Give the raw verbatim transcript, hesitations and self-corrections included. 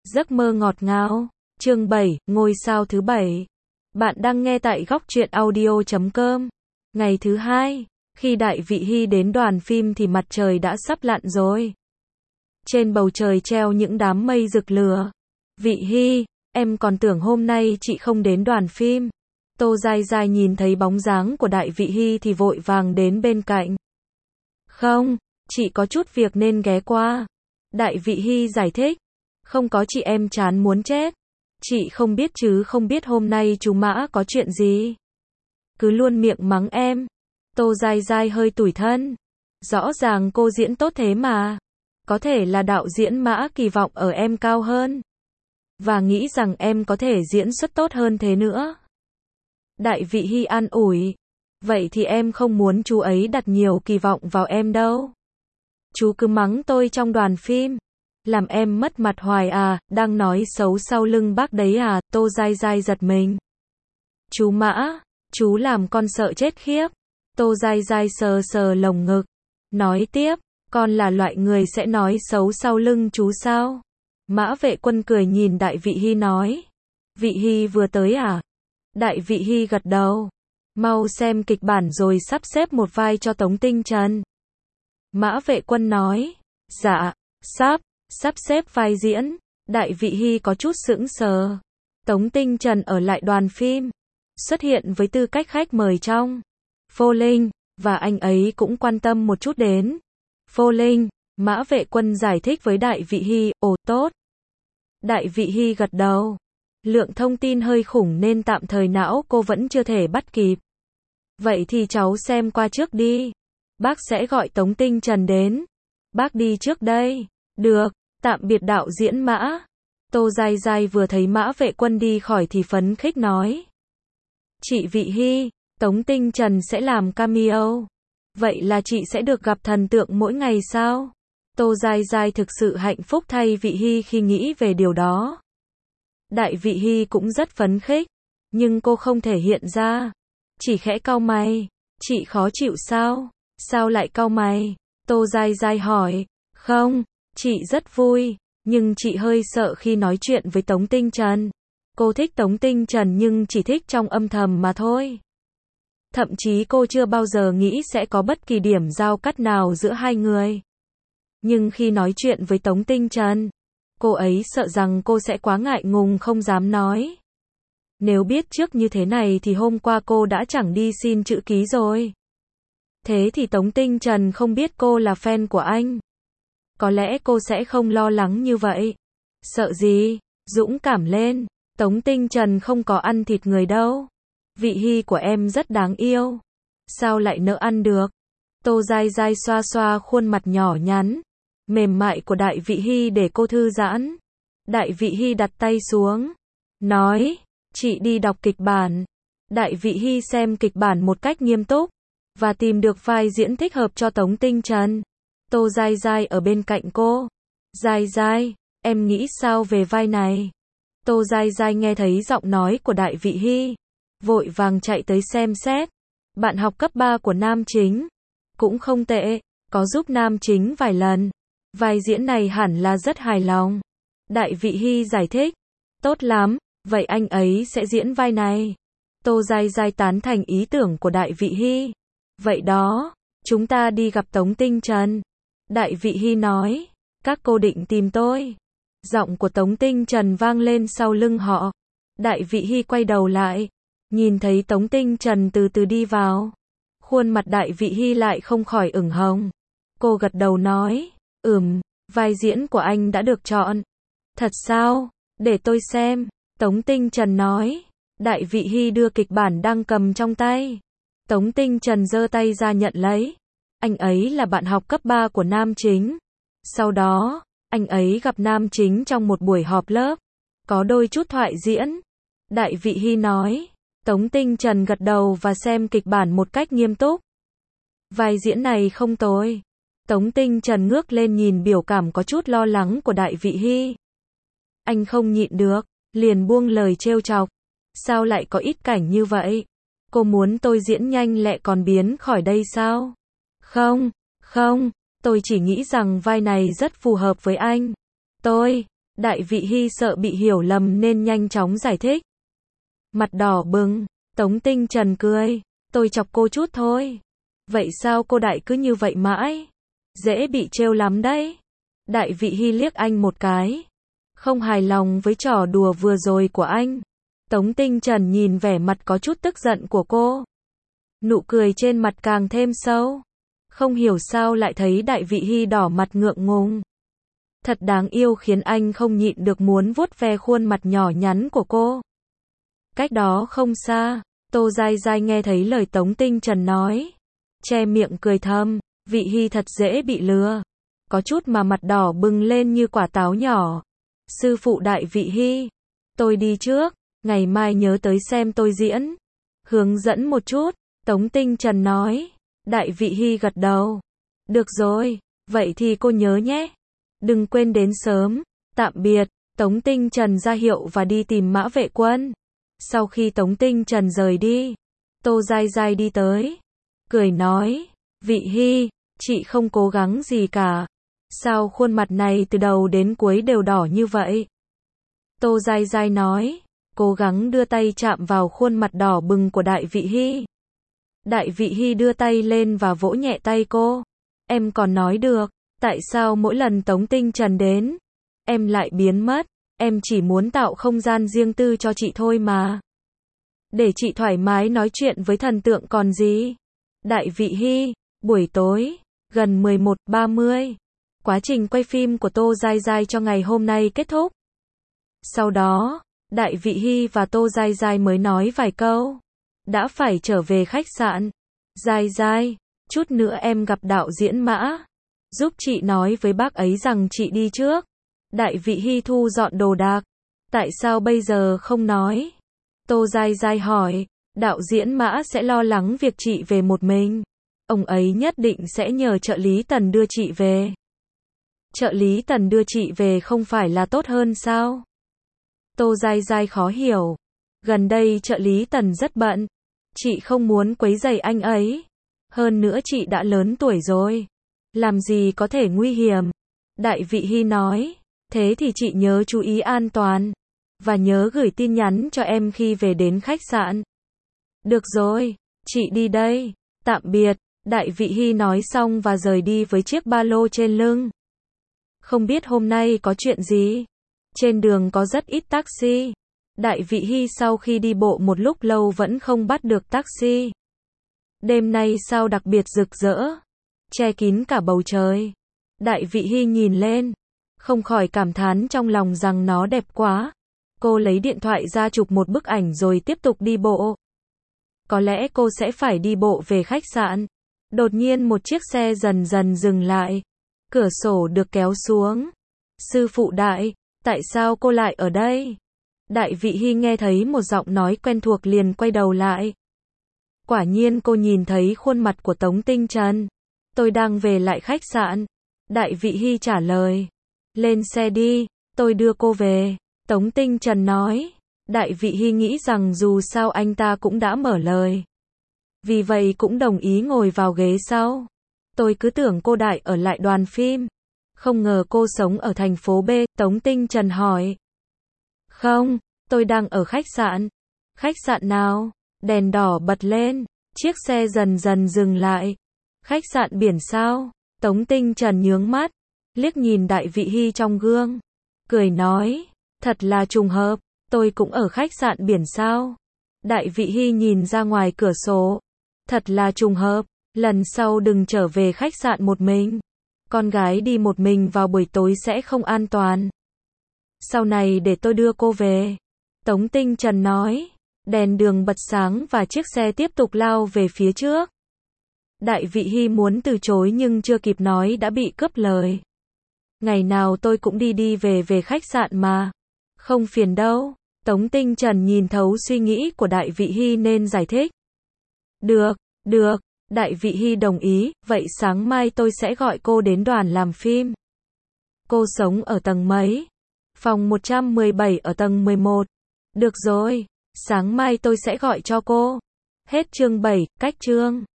Giấc mơ ngọt ngào. Chương bảy, ngôi sao thứ bảy. Bạn đang nghe tại góc truyện audio chấm com. Ngày thứ hai, khi Đại Vị Hy đến đoàn phim thì mặt trời đã sắp lặn rồi. Trên bầu trời treo những đám mây rực lửa. Vị Hy, em còn tưởng hôm nay chị không đến đoàn phim. Tô Dai Dai nhìn thấy bóng dáng của Đại Vị Hy thì vội vàng đến bên cạnh. Không, chị có chút việc nên ghé qua. Đại Vị Hy giải thích. Không có chị em chán muốn chết. Chị không biết chứ không biết hôm nay chú Mã có chuyện gì. Cứ luôn miệng mắng em. Tô Dai Dai hơi tủi thân. Rõ ràng cô diễn tốt thế mà. Có thể là đạo diễn Mã kỳ vọng ở em cao hơn. Và nghĩ rằng em có thể diễn xuất tốt hơn thế nữa. Đại Vị Hy an ủi. Vậy thì em không muốn chú ấy đặt nhiều kỳ vọng vào em đâu. Chú cứ mắng tôi trong đoàn phim. Làm em mất mặt hoài à, đang nói xấu sau lưng bác đấy à, Tô Dai Dai giật mình. Chú Mã, chú làm con sợ chết khiếp. Tô Dai Dai sờ sờ lồng ngực. Nói tiếp, con là loại người sẽ nói xấu sau lưng chú sao? Mã Vệ Quân cười nhìn Đại Vị Hy nói. Vị Hy vừa tới à? Đại Vị Hy gật đầu. Mau xem kịch bản rồi sắp xếp một vai cho Tống Tinh Trần. Mã Vệ Quân nói. Dạ, sắp. Sắp xếp vai diễn. Đại Vị Hy có chút sững sờ. Tống Tinh Trần ở lại đoàn phim. Xuất hiện với tư cách khách mời trong Phô Linh. Và anh ấy cũng quan tâm một chút đến Phô Linh. Mã Vệ Quân giải thích với Đại Vị Hy. Ồ tốt. Đại Vị Hy gật đầu. Lượng thông tin hơi khủng nên tạm thời não cô vẫn chưa thể bắt kịp. Vậy thì cháu xem qua trước đi. Bác sẽ gọi Tống Tinh Trần đến. Bác đi trước đây. Được. Tạm biệt đạo diễn Mã. Tô Dai Dai vừa thấy Mã Vệ Quân đi khỏi thì phấn khích nói. Chị Vị Hy, Tống Tinh Trần sẽ làm cameo. Vậy là chị sẽ được gặp thần tượng mỗi ngày sao? Tô Dai Dai thực sự hạnh phúc thay Vị Hy khi nghĩ về điều đó. Đại Vị Hy cũng rất phấn khích. Nhưng cô không thể hiện ra. Chỉ khẽ cau mày. Chị khó chịu sao? Sao lại cau mày? Tô Dai Dai hỏi. Không. Chị rất vui, nhưng chị hơi sợ khi nói chuyện với Tống Tinh Trần. Cô thích Tống Tinh Trần nhưng chỉ thích trong âm thầm mà thôi. Thậm chí cô chưa bao giờ nghĩ sẽ có bất kỳ điểm giao cắt nào giữa hai người. Nhưng khi nói chuyện với Tống Tinh Trần, cô ấy sợ rằng cô sẽ quá ngại ngùng không dám nói. Nếu biết trước như thế này thì hôm qua cô đã chẳng đi xin chữ ký rồi. Thế thì Tống Tinh Trần không biết cô là fan của anh. Có lẽ cô sẽ không lo lắng như vậy. Sợ gì? Dũng cảm lên. Tống Tinh Trần không có ăn thịt người đâu. Vị Hy của em rất đáng yêu. Sao lại nỡ ăn được? Tô Dai Dai xoa xoa khuôn mặt nhỏ nhắn, mềm mại của Đại Vị Hy để cô thư giãn. Đại Vị Hy đặt tay xuống. Nói, chị đi đọc kịch bản. Đại Vị Hy xem kịch bản một cách nghiêm túc. Và tìm được vai diễn thích hợp cho Tống Tinh Trần. Tô Dai Dai ở bên cạnh cô. Dai Dai, em nghĩ sao về vai này? Tô Dai Dai nghe thấy giọng nói của Đại Vị Hy. Vội vàng chạy tới xem xét. Bạn học cấp ba của nam chính. Cũng không tệ, có giúp nam chính vài lần. Vai diễn này hẳn là rất hài lòng. Đại Vị Hy giải thích. Tốt lắm, vậy anh ấy sẽ diễn vai này. Tô Dai Dai tán thành ý tưởng của Đại Vị Hy. Vậy đó, chúng ta đi gặp Tống Tinh Trần. Đại Vị Hy nói, các cô định tìm tôi. Giọng của Tống Tinh Trần vang lên sau lưng họ. Đại Vị Hy quay đầu lại, nhìn thấy Tống Tinh Trần từ từ đi vào. Khuôn mặt Đại Vị Hy lại không khỏi ửng hồng. Cô gật đầu nói, ừm, vai diễn của anh đã được chọn. Thật sao? Để tôi xem. Tống Tinh Trần nói. Đại Vị Hy đưa kịch bản đang cầm trong tay. Tống Tinh Trần giơ tay ra nhận lấy. Anh ấy là bạn học cấp ba của nam chính. Sau đó, anh ấy gặp nam chính trong một buổi họp lớp. Có đôi chút thoại diễn. Đại Vị Hy nói. Tống Tinh Trần gật đầu và xem kịch bản một cách nghiêm túc. Vai diễn này không tồi. Tống Tinh Trần ngước lên nhìn biểu cảm có chút lo lắng của Đại Vị Hy. Anh không nhịn được, liền buông lời trêu chọc. Sao lại có ít cảnh như vậy? Cô muốn tôi diễn nhanh lẹ còn biến khỏi đây sao? Không, không, tôi chỉ nghĩ rằng vai này rất phù hợp với anh. Tôi, Đại vị hy sợ bị hiểu lầm nên nhanh chóng giải thích. Mặt đỏ bừng, Tống Tinh Trần cười, tôi chọc cô chút thôi. Vậy sao cô đại cứ như vậy mãi? Dễ bị trêu lắm đấy. Đại vị hy liếc anh một cái. Không hài lòng với trò đùa vừa rồi của anh. Tống Tinh Trần nhìn vẻ mặt có chút tức giận của cô. Nụ cười trên mặt càng thêm sâu. Không hiểu sao lại thấy đại vị hy đỏ mặt ngượng ngùng. Thật đáng yêu khiến anh không nhịn được muốn vuốt ve khuôn mặt nhỏ nhắn của cô. Cách đó không xa, Tô Giai Giai nghe thấy lời Tống Tinh Trần nói. Che miệng cười thầm, vị hy thật dễ bị lừa. Có chút mà mặt đỏ bừng lên như quả táo nhỏ. Sư phụ đại vị hy, tôi đi trước, ngày mai nhớ tới xem tôi diễn. Hướng dẫn một chút, Tống Tinh Trần nói. Đại vị hy gật đầu. Được rồi, vậy thì cô nhớ nhé. Đừng quên đến sớm. Tạm biệt. Tống Tinh Trần ra hiệu và đi tìm Mã Vệ Quân. Sau khi Tống Tinh Trần rời đi, Tô Giai Giai đi tới, cười nói, vị hy, chị không cố gắng gì cả. Sao khuôn mặt này từ đầu đến cuối đều đỏ như vậy? Tô Giai Giai nói, cố gắng đưa tay chạm vào khuôn mặt đỏ bừng của đại vị hy. Đại vị hy đưa tay lên và vỗ nhẹ tay cô. Em còn nói được, tại sao mỗi lần Tống Tinh Trần đến, em lại biến mất? Em chỉ muốn tạo không gian riêng tư cho chị thôi mà. Để chị thoải mái nói chuyện với thần tượng còn gì. Đại vị hy, buổi tối, gần mười một ba mươi. Quá trình quay phim của Tô Giai Giai cho ngày hôm nay kết thúc. Sau đó, Đại vị hy và Tô Giai Giai mới nói vài câu. Đã phải trở về khách sạn. Giai Giai, chút nữa em gặp đạo diễn Mã. Giúp chị nói với bác ấy rằng chị đi trước. Đại vị hy thu dọn đồ đạc. Tại sao bây giờ không nói? Tô Giai Giai hỏi. Đạo diễn Mã sẽ lo lắng việc chị về một mình. Ông ấy nhất định sẽ nhờ trợ lý Tần đưa chị về. Trợ lý Tần đưa chị về không phải là tốt hơn sao? Tô Giai Giai khó hiểu. Gần đây trợ lý Tần rất bận. Chị không muốn quấy rầy anh ấy. Hơn nữa chị đã lớn tuổi rồi. Làm gì có thể nguy hiểm. Đại vị hy nói. Thế thì chị nhớ chú ý an toàn. Và nhớ gửi tin nhắn cho em khi về đến khách sạn. Được rồi, chị đi đây. Tạm biệt. Đại vị hy nói xong và rời đi với chiếc ba lô trên lưng. Không biết hôm nay có chuyện gì. Trên đường có rất ít taxi. Đại vị hy sau khi đi bộ một lúc lâu vẫn không bắt được taxi. Đêm nay sao đặc biệt rực rỡ. Che kín cả bầu trời. Đại vị hy nhìn lên. Không khỏi cảm thán trong lòng rằng nó đẹp quá. Cô lấy điện thoại ra chụp một bức ảnh rồi tiếp tục đi bộ. Có lẽ cô sẽ phải đi bộ về khách sạn. Đột nhiên một chiếc xe dần dần dừng lại. Cửa sổ được kéo xuống. Sư phụ Đại, tại sao cô lại ở đây? Đại vị hy nghe thấy một giọng nói quen thuộc liền quay đầu lại. Quả nhiên cô nhìn thấy khuôn mặt của Tống Tinh Trần. Tôi đang về lại khách sạn. Đại vị hy trả lời. Lên xe đi, tôi đưa cô về. Tống Tinh Trần nói. Đại vị hy nghĩ rằng dù sao anh ta cũng đã mở lời. Vì vậy cũng đồng ý ngồi vào ghế sau. Tôi cứ tưởng cô Đại ở lại đoàn phim. Không ngờ cô sống ở thành phố B. Tống Tinh Trần hỏi. Không, tôi đang ở khách sạn. Khách sạn nào? Đèn đỏ bật lên. Chiếc xe dần dần dừng lại. Khách sạn biển sao? Tống Tinh Trần nhướng mắt. Liếc nhìn Đại vị hy trong gương. Cười nói. Thật là trùng hợp. Tôi cũng ở khách sạn biển sao? Đại vị hy nhìn ra ngoài cửa sổ. Thật là trùng hợp. Lần sau đừng trở về khách sạn một mình. Con gái đi một mình vào buổi tối sẽ không an toàn. Sau này để tôi đưa cô về. Tống Tinh Trần nói. Đèn đường bật sáng và chiếc xe tiếp tục lao về phía trước. Đại vị hy muốn từ chối nhưng chưa kịp nói đã bị cướp lời. Ngày nào tôi cũng đi đi về về khách sạn mà. Không phiền đâu. Tống Tinh Trần nhìn thấu suy nghĩ của Đại vị hy nên giải thích. Được, được. Đại vị hy đồng ý. Vậy sáng mai tôi sẽ gọi cô đến đoàn làm phim. Cô sống ở tầng mấy? Phòng một trăm mười bảy ở tầng mười một. Được rồi. Sáng mai tôi sẽ gọi cho cô. Hết chương bảy, cách chương.